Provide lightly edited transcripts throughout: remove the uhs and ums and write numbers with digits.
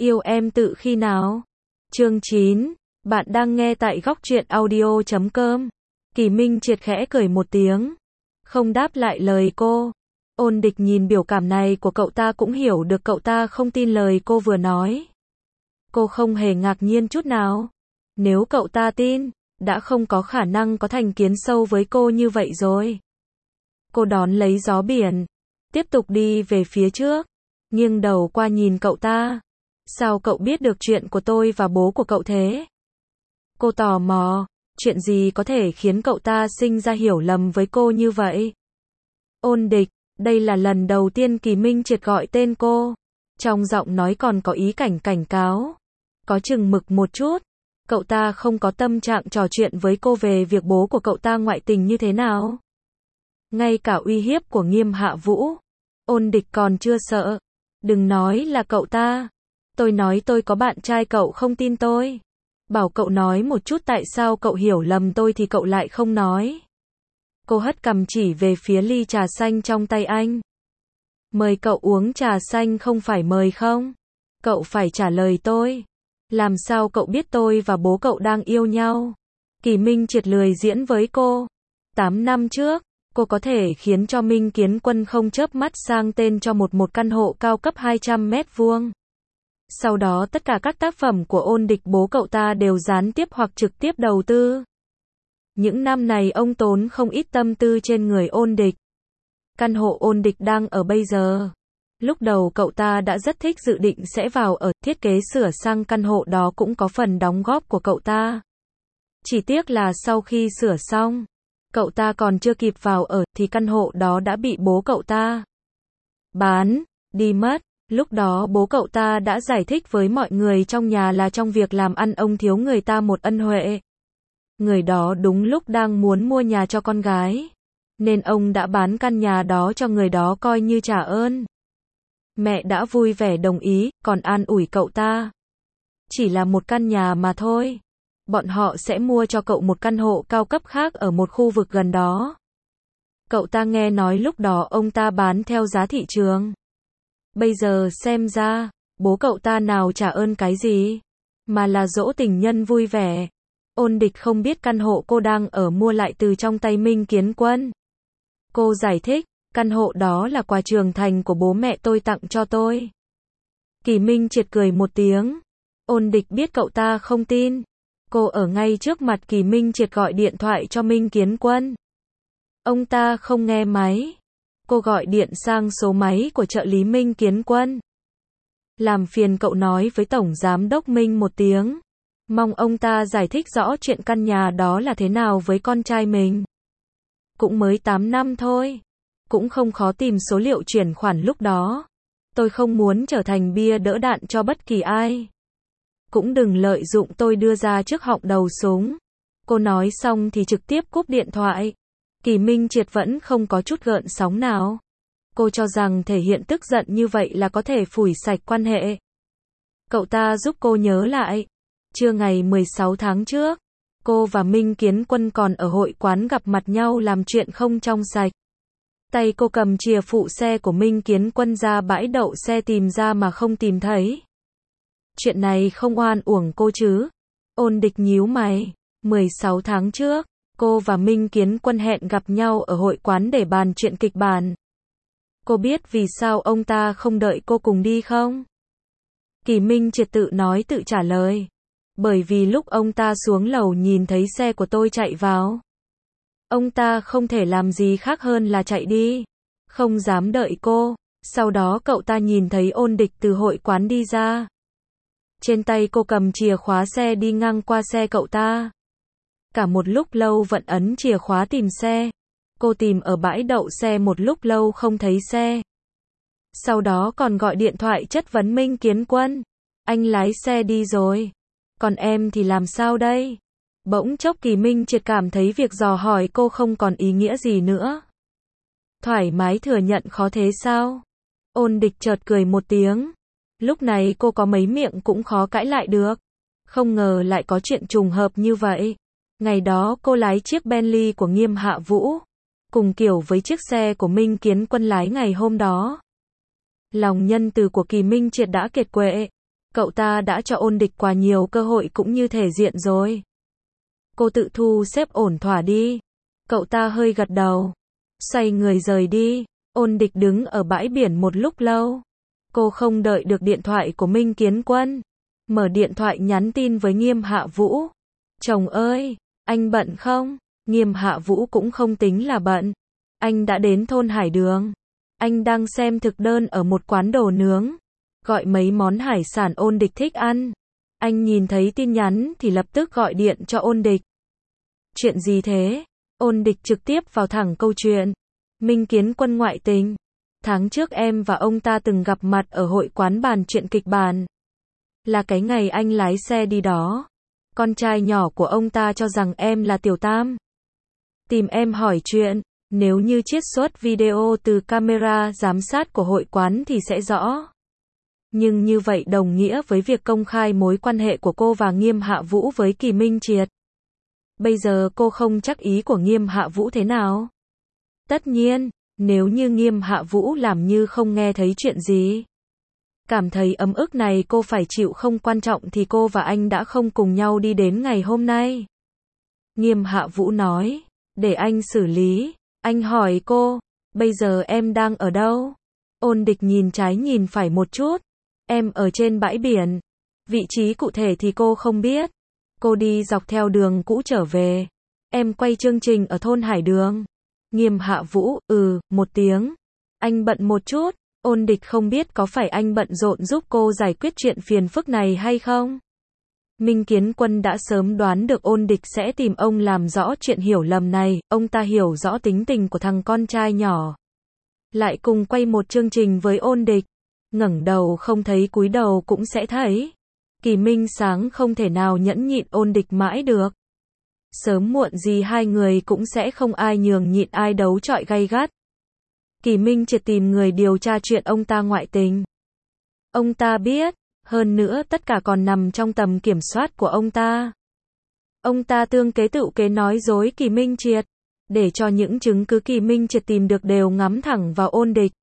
Yêu em tự khi nào? Chương 9. Bạn đang nghe tại góc truyện audio.com. Kỳ Minh Triệt khẽ cười một tiếng, không đáp lại lời cô. Ôn Địch nhìn biểu cảm này của cậu ta cũng hiểu được cậu ta không tin lời cô vừa nói. Cô không hề ngạc nhiên chút nào. Nếu cậu ta tin, đã không có khả năng có thành kiến sâu với cô như vậy rồi. Cô đón lấy gió biển, tiếp tục đi về phía trước, nghiêng đầu qua nhìn cậu ta. Sao cậu biết được chuyện của tôi và bố của cậu thế? Cô tò mò, chuyện gì có thể khiến cậu ta sinh ra hiểu lầm với cô như vậy? Ôn Địch, đây là lần đầu tiên Kỳ Minh Triệt gọi tên cô. Trong giọng nói còn có ý cảnh cáo. Có chừng mực một chút. Cậu ta không có tâm trạng trò chuyện với cô về việc bố của cậu ta ngoại tình như thế nào. Ngay cả uy hiếp của Nghiêm Hạ Vũ, Ôn Địch còn chưa sợ. Đừng nói là cậu ta. Tôi nói tôi có bạn trai cậu không tin tôi. Bảo cậu nói một chút tại sao cậu hiểu lầm tôi thì cậu lại không nói. Cô hất cằm chỉ về phía ly trà xanh trong tay anh. Mời cậu uống trà xanh không phải mời không? Cậu phải trả lời tôi. Làm sao cậu biết tôi và bố cậu đang yêu nhau? Kỳ Minh Triệt lười diễn với cô. 8 năm trước, cô có thể khiến cho Minh Kiến Quân không chớp mắt sang tên cho một căn hộ cao cấp 200 mét vuông. Sau đó tất cả các tác phẩm của Ôn Địch bố cậu ta đều gián tiếp hoặc trực tiếp đầu tư. Những năm này ông tốn không ít tâm tư trên người Ôn Địch. Căn hộ Ôn Địch đang ở bây giờ. Lúc đầu cậu ta đã rất thích dự định sẽ vào ở, thiết kế sửa sang căn hộ đó cũng có phần đóng góp của cậu ta. Chỉ tiếc là sau khi sửa xong, cậu ta còn chưa kịp vào ở thì căn hộ đó đã bị bố cậu ta bán đi mất. Lúc đó bố cậu ta đã giải thích với mọi người trong nhà là trong việc làm ăn ông thiếu người ta một ân huệ. Người đó đúng lúc đang muốn mua nhà cho con gái, nên ông đã bán căn nhà đó cho người đó coi như trả ơn. Mẹ đã vui vẻ đồng ý, còn an ủi cậu ta. Chỉ là một căn nhà mà thôi. Bọn họ sẽ mua cho cậu một căn hộ cao cấp khác ở một khu vực gần đó. Cậu ta nghe nói lúc đó ông ta bán theo giá thị trường. Bây giờ xem ra, bố cậu ta nào trả ơn cái gì, mà là dỗ tình nhân vui vẻ. Ôn Địch không biết căn hộ cô đang ở mua lại từ trong tay Minh Kiến Quân. Cô giải thích, căn hộ đó là quà trưởng thành của bố mẹ tôi tặng cho tôi. Kỳ Minh Triệt cười một tiếng. Ôn Địch biết cậu ta không tin. Cô ở ngay trước mặt Kỳ Minh Triệt gọi điện thoại cho Minh Kiến Quân. Ông ta không nghe máy. Cô gọi điện sang số máy của trợ lý Minh Kiến Quân. Làm phiền cậu nói với Tổng Giám đốc Minh một tiếng. Mong ông ta giải thích rõ chuyện căn nhà đó là thế nào với con trai mình. Cũng mới 8 năm thôi. Cũng không khó tìm số liệu chuyển khoản lúc đó. Tôi không muốn trở thành bia đỡ đạn cho bất kỳ ai. Cũng đừng lợi dụng tôi đưa ra trước họng đầu súng. Cô nói xong thì trực tiếp cúp điện thoại. Kỳ Minh Triệt vẫn không có chút gợn sóng nào. Cô cho rằng thể hiện tức giận như vậy là có thể phủi sạch quan hệ. Cậu ta giúp cô nhớ lại. Trưa ngày 16 tháng trước, cô và Minh Kiến Quân còn ở hội quán gặp mặt nhau làm chuyện không trong sạch. Tay cô cầm chìa phụ xe của Minh Kiến Quân ra bãi đậu xe tìm ra mà không tìm thấy. Chuyện này không oan uổng cô chứ? Ôn Địch nhíu mày. 16 tháng trước, cô và Minh Kiến Quân hẹn gặp nhau ở hội quán để bàn chuyện kịch bản. Cô biết vì sao ông ta không đợi cô cùng đi không? Kỳ Minh Triệt tự nói tự trả lời. Bởi vì lúc ông ta xuống lầu nhìn thấy xe của tôi chạy vào. Ông ta không thể làm gì khác hơn là chạy đi. Không dám đợi cô. Sau đó cậu ta nhìn thấy Ôn Địch từ hội quán đi ra. Trên tay cô cầm chìa khóa xe đi ngang qua xe cậu ta. Cả một lúc lâu vẫn ấn chìa khóa tìm xe. Cô tìm ở bãi đậu xe một lúc lâu không thấy xe. Sau đó còn gọi điện thoại chất vấn Minh Kiến Quân. Anh lái xe đi rồi. Còn em thì làm sao đây? Bỗng chốc Kỳ Minh Triệt cảm thấy việc dò hỏi cô không còn ý nghĩa gì nữa. Thoải mái thừa nhận khó thế sao? Ôn Địch chợt cười một tiếng. Lúc này cô có mấy miệng cũng khó cãi lại được. Không ngờ lại có chuyện trùng hợp như vậy. Ngày đó cô lái chiếc Bentley của Nghiêm Hạ Vũ, cùng kiểu với chiếc xe của Minh Kiến Quân lái ngày hôm đó. Lòng nhân từ của Kỳ Minh Triệt đã kiệt quệ. Cậu ta đã cho Ôn Địch quá nhiều cơ hội cũng như thể diện rồi. Cô tự thu xếp ổn thỏa đi. Cậu ta hơi gật đầu. Xoay người rời đi. Ôn Địch đứng ở bãi biển một lúc lâu. Cô không đợi được điện thoại của Minh Kiến Quân. Mở điện thoại nhắn tin với Nghiêm Hạ Vũ. Chồng ơi, anh bận không? Nghiêm Hạ Vũ cũng không tính là bận. Anh đã đến thôn Hải Đường. Anh đang xem thực đơn ở một quán đồ nướng. Gọi mấy món hải sản Ôn Địch thích ăn. Anh nhìn thấy tin nhắn thì lập tức gọi điện cho Ôn Địch. Chuyện gì thế? Ôn Địch trực tiếp vào thẳng câu chuyện. Minh Kiến Quân ngoại tình. Tháng trước em và ông ta từng gặp mặt ở hội quán bàn chuyện kịch bản. Là cái ngày anh lái xe đi đó. Con trai nhỏ của ông ta cho rằng em là Tiểu Tam. Tìm em hỏi chuyện. Nếu như chiết xuất video từ camera giám sát của hội quán thì sẽ rõ. Nhưng như vậy đồng nghĩa với việc công khai mối quan hệ của cô và Nghiêm Hạ Vũ với Kỳ Minh Triệt. Bây giờ cô không chắc ý của Nghiêm Hạ Vũ thế nào. Tất nhiên, nếu như Nghiêm Hạ Vũ làm như không nghe thấy chuyện gì. Cảm thấy ấm ức này cô phải chịu không quan trọng thì cô và anh đã không cùng nhau đi đến ngày hôm nay. Nghiêm Hạ Vũ nói, để anh xử lý. Anh hỏi cô, bây giờ em đang ở đâu? Ôn Địch nhìn trái nhìn phải một chút. Em ở trên bãi biển. Vị trí cụ thể thì cô không biết. Cô đi dọc theo đường cũ trở về. Em quay chương trình ở thôn Hải Đường. Nghiêm Hạ Vũ, một tiếng. Anh bận một chút. Ôn Địch không biết có phải anh bận rộn giúp cô giải quyết chuyện phiền phức này hay không? Minh Kiến Quân đã sớm đoán được Ôn Địch sẽ tìm ông làm rõ chuyện hiểu lầm này. Ông ta hiểu rõ tính tình của thằng con trai nhỏ. Lại cùng quay một chương trình với Ôn Địch. Ngẩng đầu không thấy cúi đầu cũng sẽ thấy. Kỳ Minh Sáng không thể nào nhẫn nhịn Ôn Địch mãi được. Sớm muộn gì hai người cũng sẽ không ai nhường nhịn ai đấu chọi gay gắt. Kỳ Minh Triệt tìm người điều tra chuyện ông ta ngoại tình. Ông ta biết, hơn nữa tất cả còn nằm trong tầm kiểm soát của ông ta. Ông ta tương kế tựu kế nói dối Kỳ Minh Triệt, để cho những chứng cứ Kỳ Minh Triệt tìm được đều ngắm thẳng vào Ôn Địch.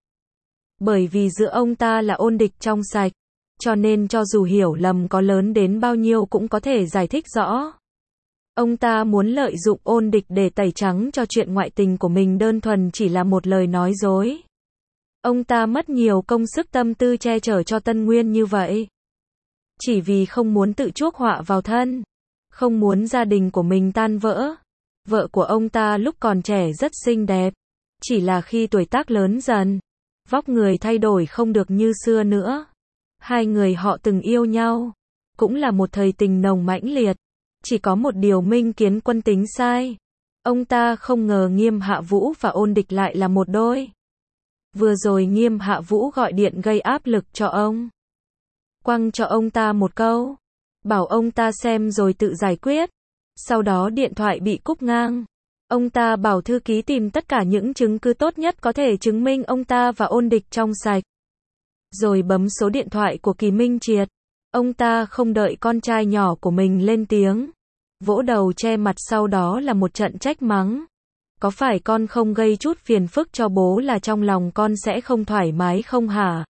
Bởi vì giữa ông ta là Ôn Địch trong sạch, cho nên cho dù hiểu lầm có lớn đến bao nhiêu cũng có thể giải thích rõ. Ông ta muốn lợi dụng Ôn Địch để tẩy trắng cho chuyện ngoại tình của mình đơn thuần chỉ là một lời nói dối. Ông ta mất nhiều công sức tâm tư che chở cho Tân Nguyên như vậy. Chỉ vì không muốn tự chuốc họa vào thân. Không muốn gia đình của mình tan vỡ. Vợ của ông ta lúc còn trẻ rất xinh đẹp. Chỉ là khi tuổi tác lớn dần, vóc người thay đổi không được như xưa nữa. Hai người họ từng yêu nhau. Cũng là một thời tình nồng mãnh liệt. Chỉ có một điều Minh Kiến Quân tính sai. Ông ta không ngờ Nghiêm Hạ Vũ và Ôn Địch lại là một đôi. Vừa rồi Nghiêm Hạ Vũ gọi điện gây áp lực cho ông. Quăng cho ông ta một câu. Bảo ông ta xem rồi tự giải quyết. Sau đó điện thoại bị cúp ngang. Ông ta bảo thư ký tìm tất cả những chứng cứ tốt nhất có thể chứng minh ông ta và Ôn Địch trong sạch. Rồi bấm số điện thoại của Kỳ Minh Triệt. Ông ta không đợi con trai nhỏ của mình lên tiếng. Vỗ đầu che mặt sau đó là một trận trách mắng. Có phải con không gây chút phiền phức cho bố là trong lòng con sẽ không thoải mái không hả?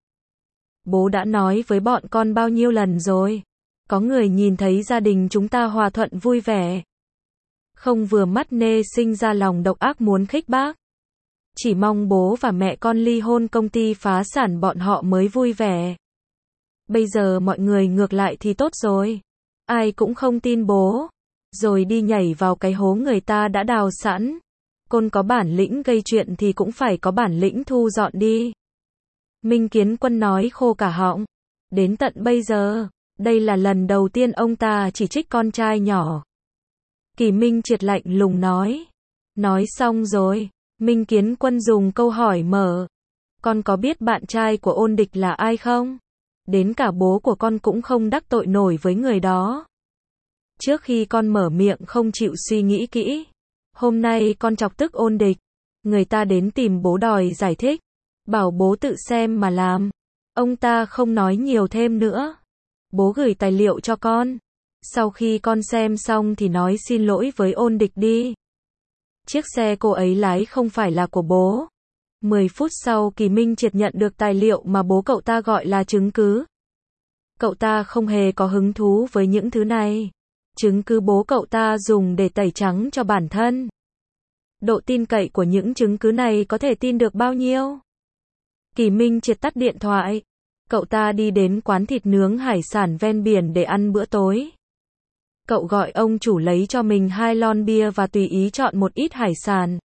Bố đã nói với bọn con bao nhiêu lần rồi. Có người nhìn thấy gia đình chúng ta hòa thuận vui vẻ. Không vừa mắt nê sinh ra lòng độc ác muốn khích bác. Chỉ mong bố và mẹ con ly hôn công ty phá sản bọn họ mới vui vẻ. Bây giờ mọi người ngược lại thì tốt rồi. Ai cũng không tin bố. Rồi đi nhảy vào cái hố người ta đã đào sẵn. Con có bản lĩnh gây chuyện thì cũng phải có bản lĩnh thu dọn đi. Minh Kiến Quân nói khô cả họng. Đến tận bây giờ, đây là lần đầu tiên ông ta chỉ trích con trai nhỏ. Kỳ Minh Triệt lạnh lùng nói. Nói xong rồi, Minh Kiến Quân dùng câu hỏi mở. Con có biết bạn trai của Ôn Địch là ai không? Đến cả bố của con cũng không đắc tội nổi với người đó. Trước khi con mở miệng không chịu suy nghĩ kỹ. Hôm nay con chọc tức Ôn Địch. Người ta đến tìm bố đòi giải thích. Bảo bố tự xem mà làm. Ông ta không nói nhiều thêm nữa. Bố gửi tài liệu cho con. Sau khi con xem xong thì nói xin lỗi với Ôn Địch đi. Chiếc xe cô ấy lái không phải là của bố. 10 phút sau Kỳ Minh Triệt nhận được tài liệu mà bố cậu ta gọi là chứng cứ. Cậu ta không hề có hứng thú với những thứ này. Chứng cứ bố cậu ta dùng để tẩy trắng cho bản thân. Độ tin cậy của những chứng cứ này có thể tin được bao nhiêu? Kỳ Minh Triệt tắt điện thoại. Cậu ta đi đến quán thịt nướng hải sản ven biển để ăn bữa tối. Cậu gọi ông chủ lấy cho mình 2 lon bia và tùy ý chọn một ít hải sản.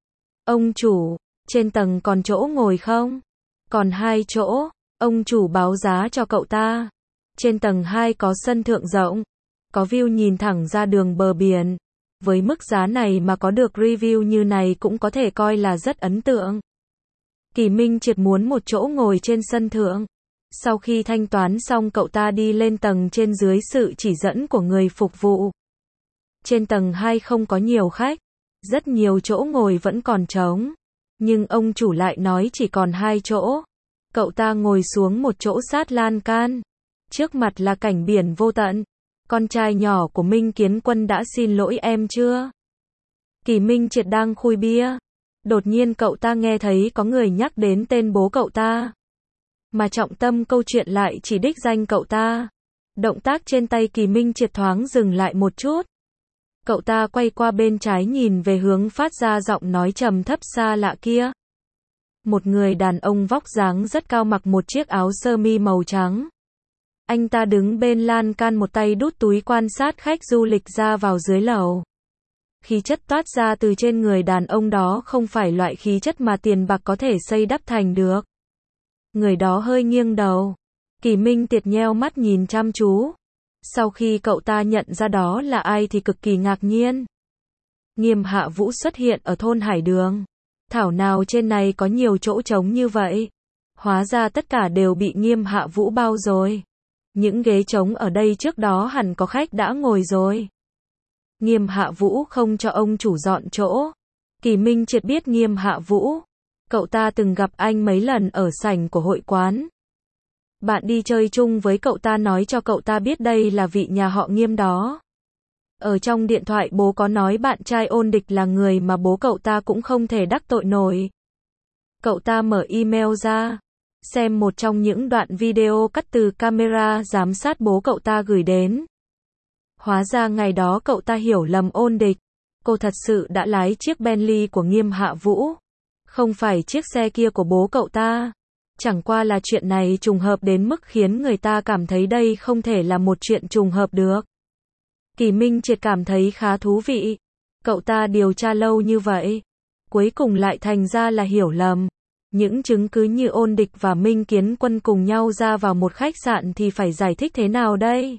Ông chủ, trên tầng còn chỗ ngồi không? Còn 2 chỗ. Ông chủ báo giá cho cậu ta. Trên tầng 2 có sân thượng rộng. Có view nhìn thẳng ra đường bờ biển. Với mức giá này mà có được review như này cũng có thể coi là rất ấn tượng. Kỳ Minh Triệt muốn một chỗ ngồi trên sân thượng. Sau khi thanh toán xong cậu ta đi lên tầng trên dưới sự chỉ dẫn của người phục vụ. Trên tầng 2 không có nhiều khách. Rất nhiều chỗ ngồi vẫn còn trống. Nhưng ông chủ lại nói chỉ còn 2 chỗ. Cậu ta ngồi xuống một chỗ sát lan can. Trước mặt là cảnh biển vô tận. Con trai nhỏ của Minh Kiến Quân đã xin lỗi em chưa? Kỳ Minh Triệt đang khui bia. Đột nhiên cậu ta nghe thấy có người nhắc đến tên bố cậu ta. Mà trọng tâm câu chuyện lại chỉ đích danh cậu ta. Động tác trên tay Kỳ Minh Triệt thoáng dừng lại một chút. Cậu ta quay qua bên trái nhìn về hướng phát ra giọng nói trầm thấp xa lạ kia. Một người đàn ông vóc dáng rất cao mặc một chiếc áo sơ mi màu trắng. Anh ta đứng bên lan can một tay đút túi quan sát khách du lịch ra vào dưới lầu. Khí chất toát ra từ trên người đàn ông đó không phải loại khí chất mà tiền bạc có thể xây đắp thành được. Người đó hơi nghiêng đầu. Kỳ Minh Triệt nheo mắt nhìn chăm chú. Sau khi cậu ta nhận ra đó là ai thì cực kỳ ngạc nhiên. Nghiêm Hạ Vũ xuất hiện ở thôn Hải Đường. Thảo nào trên này có nhiều chỗ trống như vậy. Hóa ra tất cả đều bị Nghiêm Hạ Vũ bao rồi. Những ghế trống ở đây trước đó hẳn có khách đã ngồi rồi. Nghiêm Hạ Vũ không cho ông chủ dọn chỗ. Kỳ Minh Triệt biết Nghiêm Hạ Vũ. Cậu ta từng gặp anh mấy lần ở sảnh của hội quán. Bạn đi chơi chung với cậu ta nói cho cậu ta biết đây là vị nhà họ Nghiêm đó. Ở trong điện thoại bố có nói bạn trai Ôn Địch là người mà bố cậu ta cũng không thể đắc tội nổi. Cậu ta mở email ra. Xem một trong những đoạn video cắt từ camera giám sát bố cậu ta gửi đến. Hóa ra ngày đó cậu ta hiểu lầm Ôn Địch. Cô thật sự đã lái chiếc Bentley của Nghiêm Hạ Vũ. Không phải chiếc xe kia của bố cậu ta. Chẳng qua là chuyện này trùng hợp đến mức khiến người ta cảm thấy đây không thể là một chuyện trùng hợp được. Kỳ Minh Triệt cảm thấy khá thú vị. Cậu ta điều tra lâu như vậy. Cuối cùng lại thành ra là hiểu lầm. Những chứng cứ như Ôn Địch và Minh Kiến Quân cùng nhau ra vào một khách sạn thì phải giải thích thế nào đây?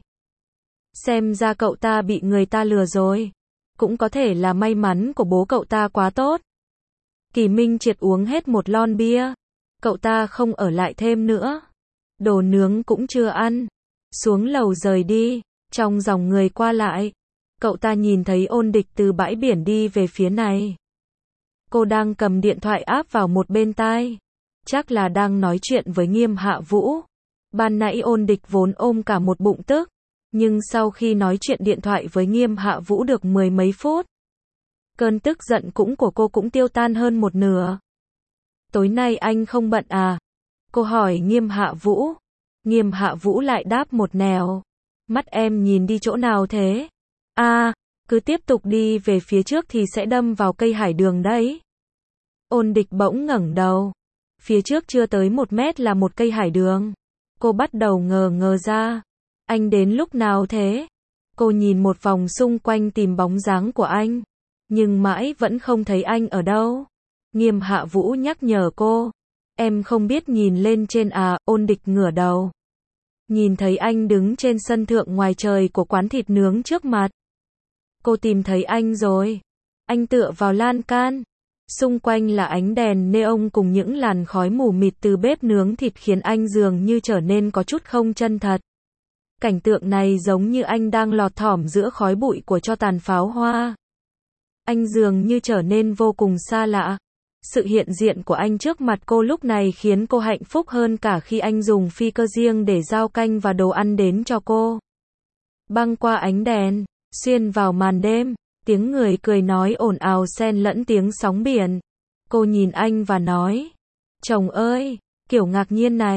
Xem ra cậu ta bị người ta lừa rồi. Cũng có thể là may mắn của bố cậu ta quá tốt. Kỳ Minh Triệt uống hết một lon bia. Cậu ta không ở lại thêm nữa. Đồ nướng cũng chưa ăn. Xuống lầu rời đi. Trong dòng người qua lại. Cậu ta nhìn thấy Ôn Địch từ bãi biển đi về phía này. Cô đang cầm điện thoại áp vào một bên tai. Chắc là đang nói chuyện với Nghiêm Hạ Vũ. Ban nãy Ôn Địch vốn ôm cả một bụng tức. Nhưng sau khi nói chuyện điện thoại với Nghiêm Hạ Vũ được 10 mấy phút. Cơn tức giận của cô cũng tiêu tan hơn một nửa. Tối nay anh không bận à? Cô hỏi Nghiêm Hạ Vũ. Nghiêm Hạ Vũ lại đáp một nẻo. Mắt em nhìn đi chỗ nào thế? À, cứ tiếp tục đi về phía trước thì sẽ đâm vào cây hải đường đấy. Ôn Địch bỗng ngẩng đầu. Phía trước chưa tới 1 mét là một cây hải đường. Cô bắt đầu ngờ ngờ ra. Anh đến lúc nào thế? Cô nhìn một vòng xung quanh tìm bóng dáng của anh. Nhưng mãi vẫn không thấy anh ở đâu. Nghiêm Hạ Vũ nhắc nhở cô. Em không biết nhìn lên trên à? Ôn Địch ngửa đầu. Nhìn thấy anh đứng trên sân thượng ngoài trời của quán thịt nướng trước mặt. Cô tìm thấy anh rồi. Anh tựa vào lan can. Xung quanh là ánh đèn neon cùng những làn khói mù mịt từ bếp nướng thịt khiến anh dường như trở nên có chút không chân thật. Cảnh tượng này giống như anh đang lọt thỏm giữa khói bụi của tro tàn pháo hoa. Anh dường như trở nên vô cùng xa lạ. Sự hiện diện của anh trước mặt cô lúc này khiến cô hạnh phúc hơn cả khi anh dùng phi cơ riêng để giao canh và đồ ăn đến cho cô. Băng qua ánh đèn, xuyên vào màn đêm, tiếng người cười nói ồn ào xen lẫn tiếng sóng biển. Cô nhìn anh và nói, chồng ơi, kiểu ngạc nhiên này,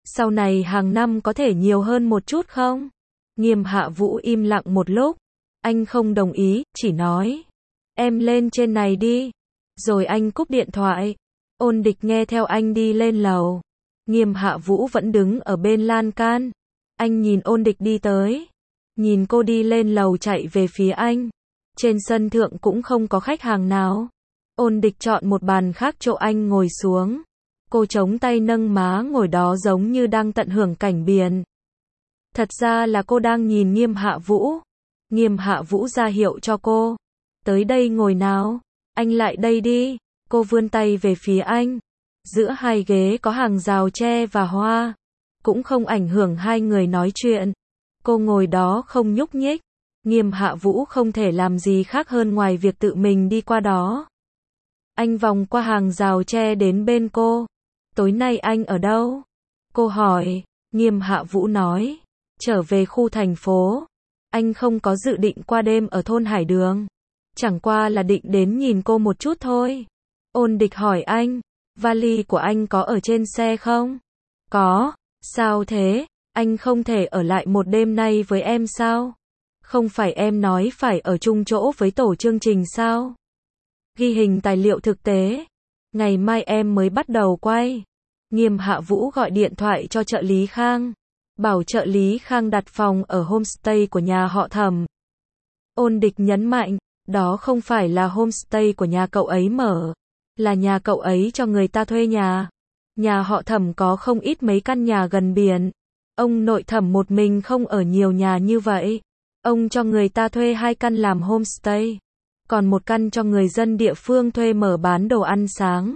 Sau này hàng năm có thể nhiều hơn một chút không? Nghiêm Hạ Vũ im lặng một lúc. Anh không đồng ý, chỉ nói. Em lên trên này đi. Rồi anh cúp điện thoại. Ôn Địch nghe theo anh đi lên lầu. Nghiêm Hạ Vũ vẫn đứng ở bên lan can. Anh nhìn Ôn Địch đi tới. Nhìn cô đi lên lầu chạy về phía anh. Trên sân thượng cũng không có khách hàng nào. Ôn Địch chọn một bàn khác chỗ anh ngồi xuống. Cô chống tay nâng má ngồi đó giống như đang tận hưởng cảnh biển. Thật ra là cô đang nhìn Nghiêm Hạ Vũ. Nghiêm Hạ Vũ ra hiệu cho cô. Tới đây ngồi nào. Anh lại đây đi. Cô vươn tay về phía anh. Giữa hai ghế có hàng rào tre và hoa. Cũng không ảnh hưởng hai người nói chuyện. Cô ngồi đó không nhúc nhích. Nghiêm Hạ Vũ không thể làm gì khác hơn ngoài việc tự mình đi qua đó. Anh vòng qua hàng rào tre đến bên cô. Tối nay anh ở đâu? Cô hỏi. Nghiêm Hạ Vũ nói. Trở về khu thành phố. Anh không có dự định qua đêm ở thôn Hải Đường. Chẳng qua là định đến nhìn cô một chút thôi. Ôn Địch hỏi anh. Vali của anh có ở trên xe không? Có. Sao thế? Anh không thể ở lại một đêm nay với em sao? Không phải em nói phải ở chung chỗ với tổ chương trình sao? Ghi hình tài liệu thực tế. Ngày mai em mới bắt đầu quay. Nghiêm Hạ Vũ gọi điện thoại cho trợ lý Khang. Bảo trợ lý Khang đặt phòng ở homestay của nhà họ Thẩm. Ôn Địch nhấn mạnh, đó không phải là homestay của nhà cậu ấy mở. Là nhà cậu ấy cho người ta thuê nhà. Nhà họ Thẩm có không ít mấy căn nhà gần biển. Ông nội Thẩm một mình không ở nhiều nhà như vậy. Ông cho người ta thuê 2 căn làm homestay. Còn 1 căn cho người dân địa phương thuê mở bán đồ ăn sáng.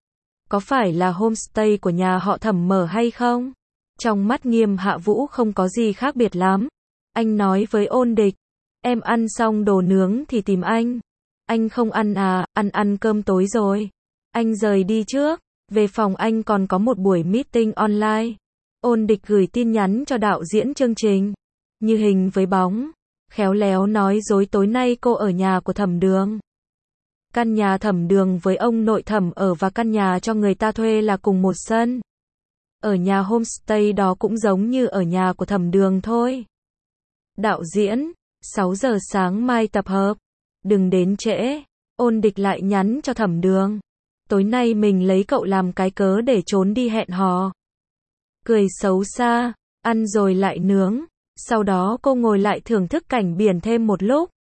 Có phải là homestay của nhà họ Thẩm mở hay không? Trong mắt Nghiêm Hạ Vũ không có gì khác biệt lắm. Anh nói với Ôn Địch. Em ăn xong đồ nướng thì tìm anh. Anh không ăn à, ăn cơm tối rồi. Anh rời đi trước. Về phòng anh còn có một buổi meeting online. Ôn Địch gửi tin nhắn cho đạo diễn chương trình. Như hình với bóng. Khéo léo nói dối tối nay cô ở nhà của Thẩm Đường. Căn nhà Thẩm Đường với ông nội Thẩm ở và căn nhà cho người ta thuê là cùng một sân. Ở nhà homestay đó cũng giống như ở nhà của Thẩm Đường thôi. Đạo diễn, 6 giờ sáng mai tập hợp. Đừng đến trễ. Ôn Địch lại nhắn cho Thẩm Đường. Tối nay mình lấy cậu làm cái cớ để trốn đi hẹn hò. Cười xấu xa, ăn rồi lại nướng. Sau đó cô ngồi lại thưởng thức cảnh biển thêm một lúc.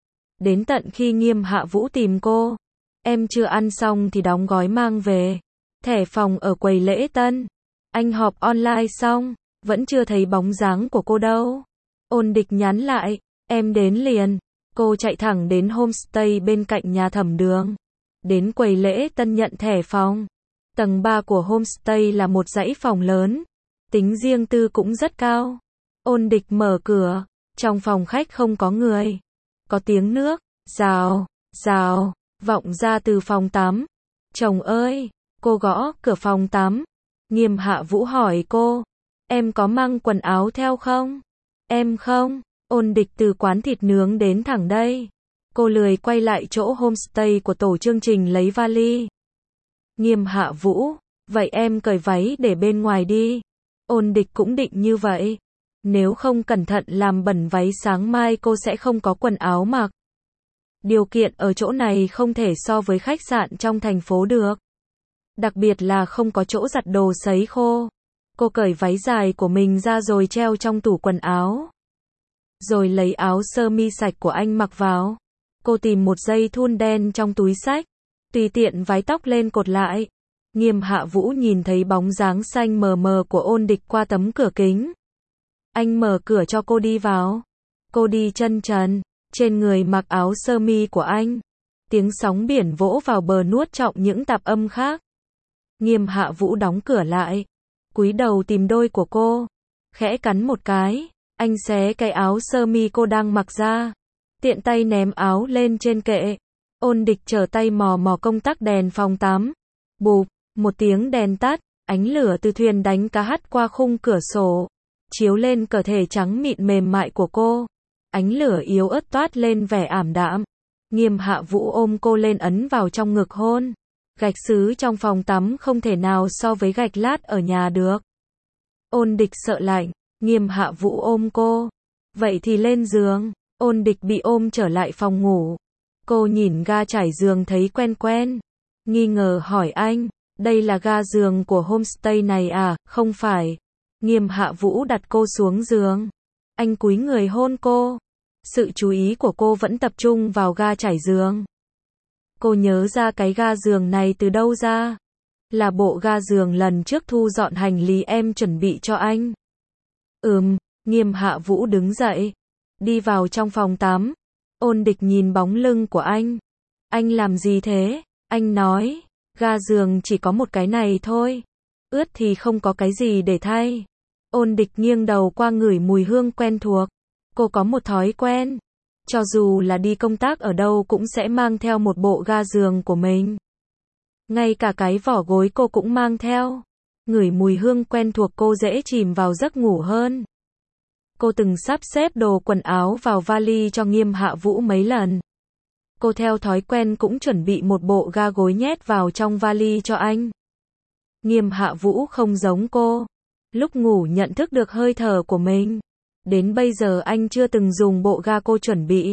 Đến tận khi Nghiêm Hạ Vũ tìm cô. Em chưa ăn xong thì đóng gói mang về. Thẻ phòng ở quầy lễ tân. Anh họp online xong, vẫn chưa thấy bóng dáng của cô đâu. Ôn Địch nhắn lại, em đến liền. Cô chạy thẳng đến homestay bên cạnh nhà Thẩm Đường. Đến quầy lễ tân nhận thẻ phòng. Tầng 3 của homestay là một dãy phòng lớn. Tính riêng tư cũng rất cao. Ôn Địch mở cửa. Trong phòng khách không có người. Có tiếng nước, rào, rào, vọng ra từ phòng tắm. Chồng ơi, cô gõ cửa phòng tắm. Nghiêm Hạ Vũ hỏi cô, em có mang quần áo theo không? Em không. Ôn Địch từ quán thịt nướng đến thẳng đây. Cô lười quay lại chỗ homestay của tổ chương trình lấy vali. Nghiêm Hạ Vũ, vậy em cởi váy để bên ngoài đi. Ôn Địch cũng định như vậy. Nếu không cẩn thận làm bẩn váy sáng mai cô sẽ không có quần áo mặc. Điều kiện ở chỗ này không thể so với khách sạn trong thành phố được. Đặc biệt là không có chỗ giặt đồ sấy khô. Cô cởi váy dài của mình ra rồi treo trong tủ quần áo. Rồi lấy áo sơ mi sạch của anh mặc vào. Cô tìm một dây thun đen trong túi xách. Tùy tiện vái tóc lên cột lại. Nghiêm Hạ Vũ nhìn thấy bóng dáng xanh mờ mờ của Ôn Địch qua tấm cửa kính. Anh mở cửa cho cô đi vào. Cô đi chân trần. Trên người mặc áo sơ mi của anh. Tiếng sóng biển vỗ vào bờ nuốt trọn những tạp âm khác. Nghiêm Hạ Vũ đóng cửa lại. Cúi đầu tìm đôi của cô. Khẽ cắn một cái. Anh xé cái áo sơ mi cô đang mặc ra. Tiện tay ném áo lên trên kệ. Ôn Địch trở tay mò mò công tắc đèn phòng tắm. Bụp, một tiếng đèn tắt. Ánh lửa từ thuyền đánh cá hắt qua khung cửa sổ. Chiếu lên cơ thể trắng mịn mềm mại của cô. Ánh lửa yếu ớt toát lên vẻ ảm đạm. Nghiêm Hạ Vũ ôm cô lên ấn vào trong ngực hôn. Gạch sứ trong phòng tắm không thể nào so với gạch lát ở nhà được. Ôn Địch sợ lạnh, Nghiêm Hạ Vũ ôm cô. Vậy thì lên giường. Ôn Địch bị ôm trở lại phòng ngủ. Cô nhìn ga trải giường thấy quen quen. Nghi ngờ hỏi anh, đây là ga giường của homestay này à? Không phải. Nghiêm Hạ Vũ đặt cô xuống giường. Anh cúi người hôn cô. Sự chú ý của cô vẫn tập trung vào ga trải giường. Cô nhớ ra cái ga giường này từ đâu ra? Là bộ ga giường lần trước thu dọn hành lý em chuẩn bị cho anh. Nghiêm Hạ Vũ đứng dậy. Đi vào trong phòng tắm. Ôn Địch nhìn bóng lưng của anh. Anh làm gì thế? Anh nói, ga giường chỉ có một cái này thôi. Ướt thì không có cái gì để thay. Ôn Địch nghiêng đầu qua ngửi mùi hương quen thuộc. Cô có một thói quen. Cho dù là đi công tác ở đâu cũng sẽ mang theo một bộ ga giường của mình. Ngay cả cái vỏ gối cô cũng mang theo. Ngửi mùi hương quen thuộc cô dễ chìm vào giấc ngủ hơn. Cô từng sắp xếp đồ quần áo vào vali cho Nghiêm Hạ Vũ mấy lần. Cô theo thói quen cũng chuẩn bị một bộ ga gối nhét vào trong vali cho anh. Nghiêm Hạ Vũ không giống cô. Lúc ngủ nhận thức được hơi thở của mình. Đến bây giờ anh chưa từng dùng bộ ga cô chuẩn bị.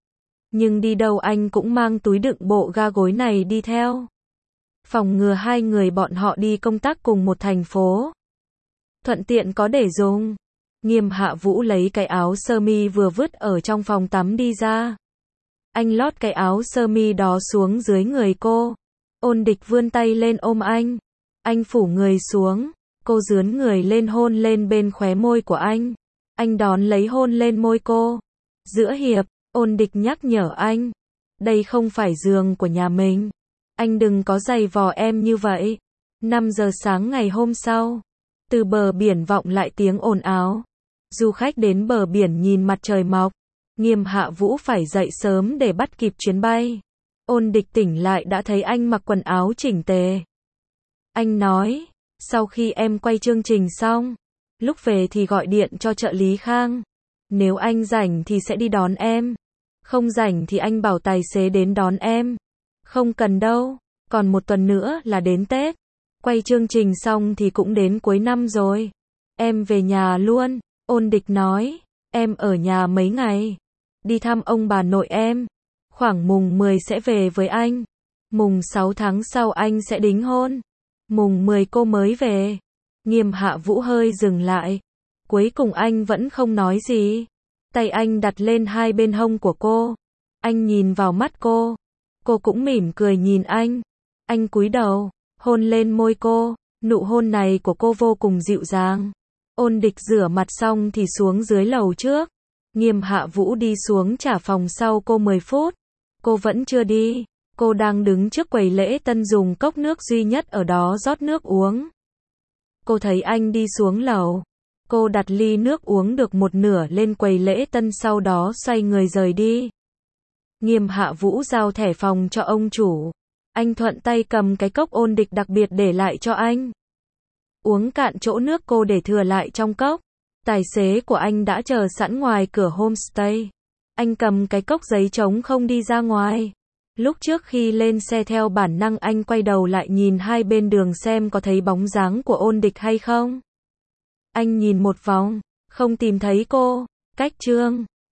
Nhưng đi đâu anh cũng mang túi đựng bộ ga gối này đi theo. Phòng ngừa hai người bọn họ đi công tác cùng một thành phố. Thuận tiện có để dùng. Nghiêm Hạ Vũ lấy cái áo sơ mi vừa vứt ở trong phòng tắm đi ra. Anh lót cái áo sơ mi đó xuống dưới người cô. Ôn Địch vươn tay lên ôm anh. Anh phủ người xuống. Cô dướn người lên hôn lên bên khóe môi của anh. Anh đón lấy hôn lên môi cô. Giữa hiệp, Ôn Địch nhắc nhở anh. Đây không phải giường của nhà mình. Anh đừng có giày vò em như vậy. 5 giờ sáng ngày hôm sau. Từ bờ biển vọng lại tiếng ồn ào. Du khách đến bờ biển nhìn mặt trời mọc. Nghiêm Hạ Vũ phải dậy sớm để bắt kịp chuyến bay. Ôn Địch tỉnh lại đã thấy anh mặc quần áo chỉnh tề. Anh nói, sau khi em quay chương trình xong, lúc về thì gọi điện cho trợ lý Khang. Nếu anh rảnh thì sẽ đi đón em. Không rảnh thì anh bảo tài xế đến đón em. Không cần đâu, còn một tuần nữa là đến Tết. Quay chương trình xong thì cũng đến cuối năm rồi. Em về nhà luôn. Ôn Địch nói, em ở nhà mấy ngày. Đi thăm ông bà nội em. Khoảng mùng 10 sẽ về với anh. Mùng 6 tháng sau anh sẽ đính hôn. Mùng 10 cô mới về. Nghiêm Hạ Vũ hơi dừng lại. Cuối cùng anh vẫn không nói gì. Tay anh đặt lên hai bên hông của cô. Anh nhìn vào mắt cô. Cô cũng mỉm cười nhìn anh. Anh cúi đầu, hôn lên môi cô. Nụ hôn này của cô vô cùng dịu dàng. Ôn Địch rửa mặt xong thì xuống dưới lầu trước. Nghiêm Hạ Vũ đi xuống trả phòng sau cô 10 phút. Cô vẫn chưa đi. Cô đang đứng trước quầy lễ tân dùng cốc nước duy nhất ở đó rót nước uống. Cô thấy anh đi xuống lầu. Cô đặt ly nước uống được một nửa lên quầy lễ tân sau đó xoay người rời đi. Nghiêm Hạ Vũ giao thẻ phòng cho ông chủ. Anh thuận tay cầm cái cốc Ôn Địch đặc biệt để lại cho anh. Uống cạn chỗ nước cô để thừa lại trong cốc. Tài xế của anh đã chờ sẵn ngoài cửa homestay. Anh cầm cái cốc giấy trống không đi ra ngoài. Lúc trước khi lên xe theo bản năng anh quay đầu lại nhìn hai bên đường xem có thấy bóng dáng của Ôn Địch hay không. Anh nhìn một vòng, không tìm thấy cô. Cách chương